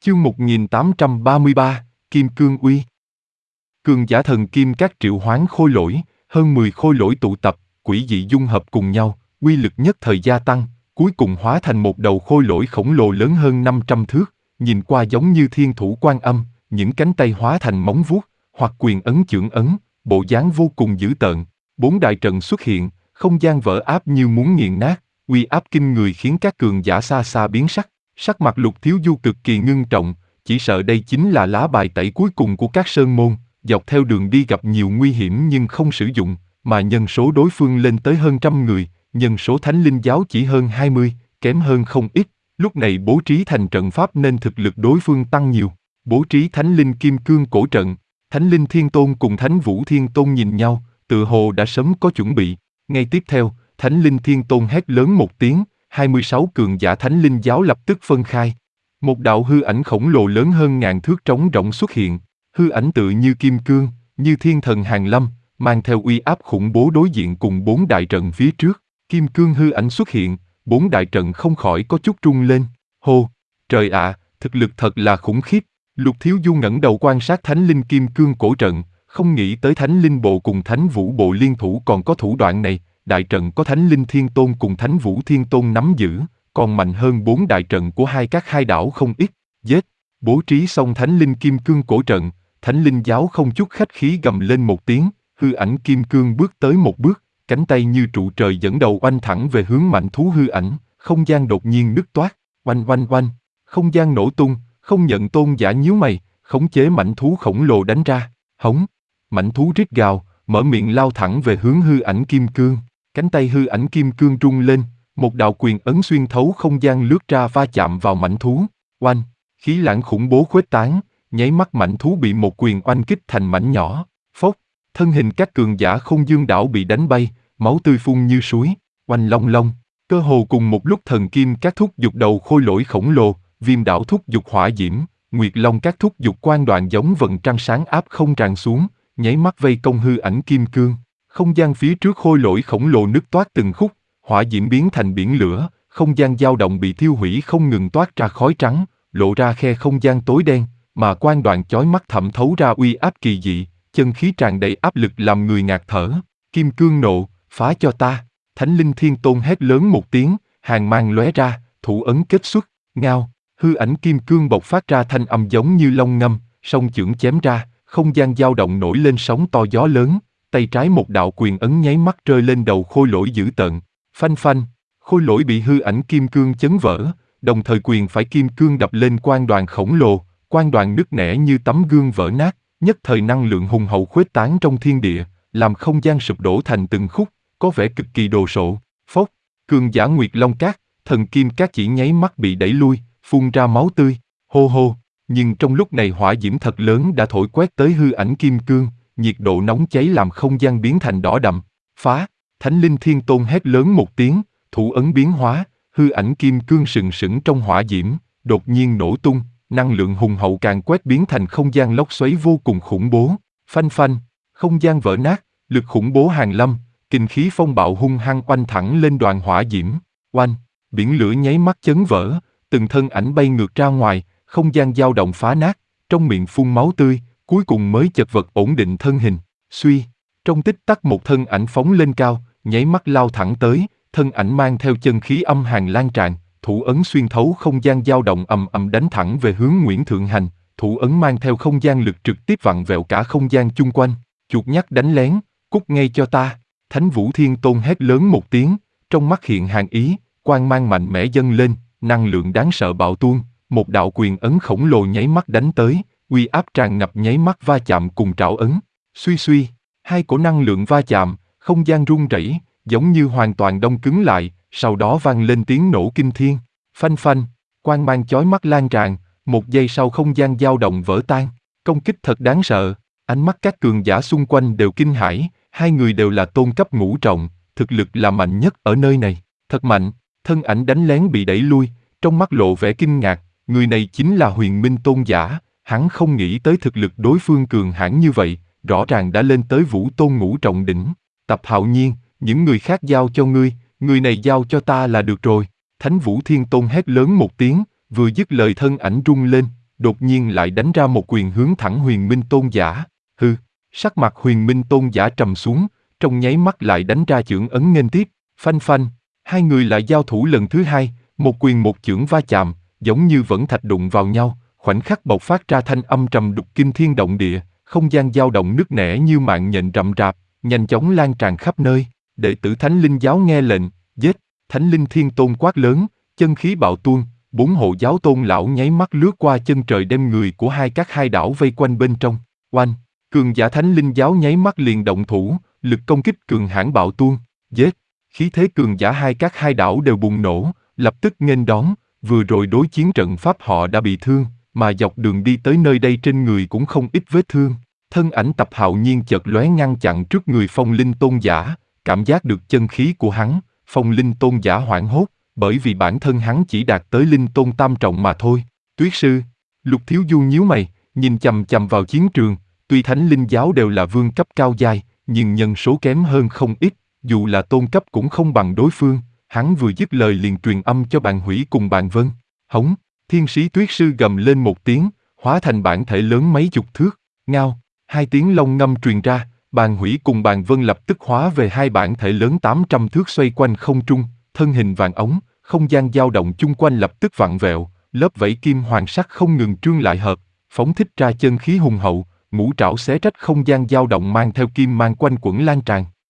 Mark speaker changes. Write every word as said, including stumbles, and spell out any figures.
Speaker 1: Chương một nghìn tám trăm ba mươi ba, Kim Cương Uy. Cường giả thần kim các triệu hoán khôi lỗi, hơn mười khôi lỗi tụ tập, quỷ dị dung hợp cùng nhau, uy lực nhất thời gia tăng, cuối cùng hóa thành một đầu khôi lỗi khổng lồ lớn hơn năm trăm thước, nhìn qua giống như thiên thủ quan âm, những cánh tay hóa thành móng vuốt, hoặc quyền ấn chưởng ấn, bộ dáng vô cùng dữ tợn. Bốn đại trận xuất hiện, không gian vỡ áp như muốn nghiền nát, uy áp kinh người khiến các cường giả xa xa biến sắc. Sắc mặt Lục Thiếu Du cực kỳ ngưng trọng, chỉ sợ đây chính là lá bài tẩy cuối cùng của các sơn môn, dọc theo đường đi gặp nhiều nguy hiểm nhưng không sử dụng, mà nhân số đối phương lên tới hơn trăm người, nhân số Thánh Linh giáo chỉ hơn hai mươi, kém hơn không ít, lúc này bố trí thành trận pháp nên thực lực đối phương tăng nhiều. Bố trí Thánh Linh Kim Cương cổ trận, Thánh Linh Thiên Tôn cùng Thánh Vũ Thiên Tôn nhìn nhau, tự hồ đã sớm có chuẩn bị. Ngay tiếp theo, Thánh Linh Thiên Tôn hét lớn một tiếng, hai mươi sáu cường giả Thánh Linh giáo lập tức phân khai. Một đạo hư ảnh khổng lồ lớn hơn ngàn thước trống rỗng xuất hiện, hư ảnh tự như kim cương, như thiên thần hàng lâm, mang theo uy áp khủng bố đối diện cùng bốn đại trận phía trước. Kim cương hư ảnh xuất hiện, bốn đại trận không khỏi có chút rung lên. Hô, trời ạ, thực lực thật là khủng khiếp. Lục Thiếu Du ngẩng đầu quan sát Thánh Linh Kim Cương cổ trận, không nghĩ tới Thánh Linh bộ cùng Thánh Vũ bộ liên thủ còn có thủ đoạn này. Đại trận có Thánh Linh Thiên Tôn cùng Thánh Vũ Thiên Tôn nắm giữ, còn mạnh hơn bốn đại trận của hai các hai đảo không ít. Giết! Bố trí xong Thánh Linh Kim Cương cổ trận, Thánh Linh giáo không chút khách khí gầm lên một tiếng, hư ảnh Kim Cương bước tới một bước, cánh tay như trụ trời dẫn đầu oanh thẳng về hướng mãnh thú hư ảnh, không gian đột nhiên nứt toát, oanh oanh oanh, không gian nổ tung, không nhận tôn giả nhíu mày, khống chế mãnh thú khổng lồ đánh ra, hống, mãnh thú rít gào, mở miệng lao thẳng về hướng hư ảnh Kim Cương. Cánh tay hư ảnh Kim Cương rung lên, một đạo quyền ấn xuyên thấu không gian lướt ra va chạm vào mãnh thú. Oanh, khí lãng khủng bố khuếch tán, nháy mắt mãnh thú bị một quyền oanh kích thành mảnh nhỏ. Phốc, thân hình các cường giả Không Dương đảo bị đánh bay, máu tươi phun như suối. Oanh long long, cơ hồ cùng một lúc thần kim các thúc dục đầu khôi lỗi khổng lồ, Viêm đảo thúc dục hỏa diễm, Nguyệt Long các thúc dục quan đoàn giống vầng trăng sáng áp không tràn xuống, nháy mắt vây công hư ảnh Kim Cương. Không gian phía trước khôi lỗi khổng lồ nứt toát từng khúc, hỏa diễm biến thành biển lửa, không gian dao động bị thiêu hủy không ngừng toát ra khói trắng, lộ ra khe không gian tối đen, mà quan đoàn chói mắt thẩm thấu ra uy áp kỳ dị, chân khí tràn đầy áp lực làm người ngạt thở. Kim Cương nộ, phá cho ta! Thánh Linh Thiên Tôn hét lớn một tiếng, hàn mang lóe ra, thủ ấn kết xuất, ngao, hư ảnh Kim Cương bộc phát ra thanh âm giống như long ngâm, song chưởng chém ra, không gian dao động nổi lên sóng to gió lớn. Tay trái một đạo quyền ấn nháy mắt rơi lên đầu khôi lỗi dữ tợn, phanh phanh, khôi lỗi bị hư ảnh Kim Cương chấn vỡ, đồng thời quyền phải Kim Cương đập lên quan đoàn khổng lồ, quan đoàn nứt nẻ như tấm gương vỡ nát, nhất thời năng lượng hùng hậu khuếch tán trong thiên địa, làm không gian sụp đổ thành từng khúc, có vẻ cực kỳ đồ sộ. Phốc, cường giả Nguyệt Long Các, thần kim các chỉ nháy mắt bị đẩy lui, phun ra máu tươi, hô hô, nhưng trong lúc này hỏa diễm thật lớn đã thổi quét tới hư ảnh Kim Cương. Nhiệt độ nóng cháy làm không gian biến thành đỏ đậm. Phá! Thánh Linh Thiên Tôn hét lớn một tiếng, thủ ấn biến hóa, hư ảnh Kim Cương sừng sững trong hỏa diễm, đột nhiên nổ tung, năng lượng hùng hậu càng quét biến thành không gian lốc xoáy vô cùng khủng bố. Phanh phanh, không gian vỡ nát, lực khủng bố hàn lâm, kinh khí phong bạo hung hăng oanh thẳng lên đoàn hỏa diễm. Oanh! Biển lửa nháy mắt chấn vỡ, từng thân ảnh bay ngược ra ngoài, không gian dao động phá nát, trong miệng phun máu tươi. Cuối cùng mới chật vật ổn định thân hình, suy, trong tích tắc một thân ảnh phóng lên cao, nháy mắt lao thẳng tới, thân ảnh mang theo chân khí âm hàn lan tràn, thủ ấn xuyên thấu không gian dao động ầm ầm đánh thẳng về hướng Nguyễn Thượng Hành, thủ ấn mang theo không gian lực trực tiếp vặn vẹo cả không gian chung quanh, chuột nhắt đánh lén, cút ngay cho ta. Thánh Vũ Thiên Tôn hét lớn một tiếng, trong mắt hiện hàn ý, quang mang mạnh mẽ dâng lên, năng lượng đáng sợ bạo tuôn, một đạo quyền ấn khổng lồ nháy mắt đánh tới. Uy áp tràn ngập nháy mắt va chạm cùng trảo ấn, suy suy, hai cổ năng lượng va chạm, không gian rung rẩy, giống như hoàn toàn đông cứng lại, sau đó vang lên tiếng nổ kinh thiên, phanh phanh, quang mang chói mắt lan tràn, một giây sau không gian dao động vỡ tan, công kích thật đáng sợ, ánh mắt các cường giả xung quanh đều kinh hãi, hai người đều là tôn cấp ngũ trọng, thực lực là mạnh nhất ở nơi này, thật mạnh, thân ảnh đánh lén bị đẩy lui, trong mắt lộ vẻ kinh ngạc, người này chính là Huyền Minh tôn giả. Hắn không nghĩ tới thực lực đối phương cường hãn như vậy, rõ ràng đã lên tới Vũ Tôn ngũ trọng đỉnh. Tập Hạo Nhiên, những người khác giao cho ngươi, người này giao cho ta là được rồi. Thánh Vũ Thiên Tôn hét lớn một tiếng, vừa dứt lời thân ảnh rung lên, đột nhiên lại đánh ra một quyền hướng thẳng Huyền Minh Tôn giả. Hừ, sắc mặt Huyền Minh Tôn giả trầm xuống, trong nháy mắt lại đánh ra chưởng ấn nghênh tiếp, phanh phanh, hai người lại giao thủ lần thứ hai, một quyền một chưởng va chạm, giống như vẫn thạch đụng vào nhau, khoảnh khắc bộc phát ra thanh âm trầm đục kinh thiên động địa, không gian dao động nứt nẻ như mạng nhện rậm rạp, nhanh chóng lan tràn khắp nơi. Đệ tử Thánh Linh giáo nghe lệnh, giết. Thánh Linh Thiên Tôn quát lớn, chân khí bạo tuôn, bốn hộ giáo tôn lão nháy mắt lướt qua chân trời đem người của hai các hai đảo vây quanh bên trong. Oanh, cường giả Thánh Linh giáo nháy mắt liền động thủ, lực công kích cường hãn bạo tuôn, giết. Khí thế cường giả hai các hai đảo đều bùng nổ, lập tức nghênh đón. Vừa rồi đối chiến trận pháp họ đã bị thương, mà dọc đường đi tới nơi đây trên người cũng không ít vết thương. Thân ảnh Tập Hạo Nhiên chợt lóe ngăn chặn trước người Phong Linh Tôn giả, cảm giác được chân khí của hắn, Phong Linh Tôn giả hoảng hốt, bởi vì bản thân hắn chỉ đạt tới Linh Tôn tam trọng mà thôi. Tuyết sư, Lục Thiếu Du nhíu mày, nhìn chằm chằm vào chiến trường, tuy Thánh Linh giáo đều là vương cấp cao giai, nhưng nhân số kém hơn không ít, dù là tôn cấp cũng không bằng đối phương. Hắn vừa dứt lời liền truyền âm cho Bàn Hủy cùng Bàn Vân. Hống, thiên sĩ Tuyết sư gầm lên một tiếng, hóa thành bản thể lớn mấy chục thước, ngao, hai tiếng long ngâm truyền ra, Bàn Hủy cùng Bàn Vân lập tức hóa về hai bản thể lớn tám trăm thước xoay quanh không trung, thân hình vàng ống, không gian dao động chung quanh lập tức vặn vẹo, lớp vảy kim hoàng sắc không ngừng trương lại hợp, phóng thích ra chân khí hùng hậu, ngũ trảo xé rách không gian dao động mang theo kim mang quanh quẩn lan tràn.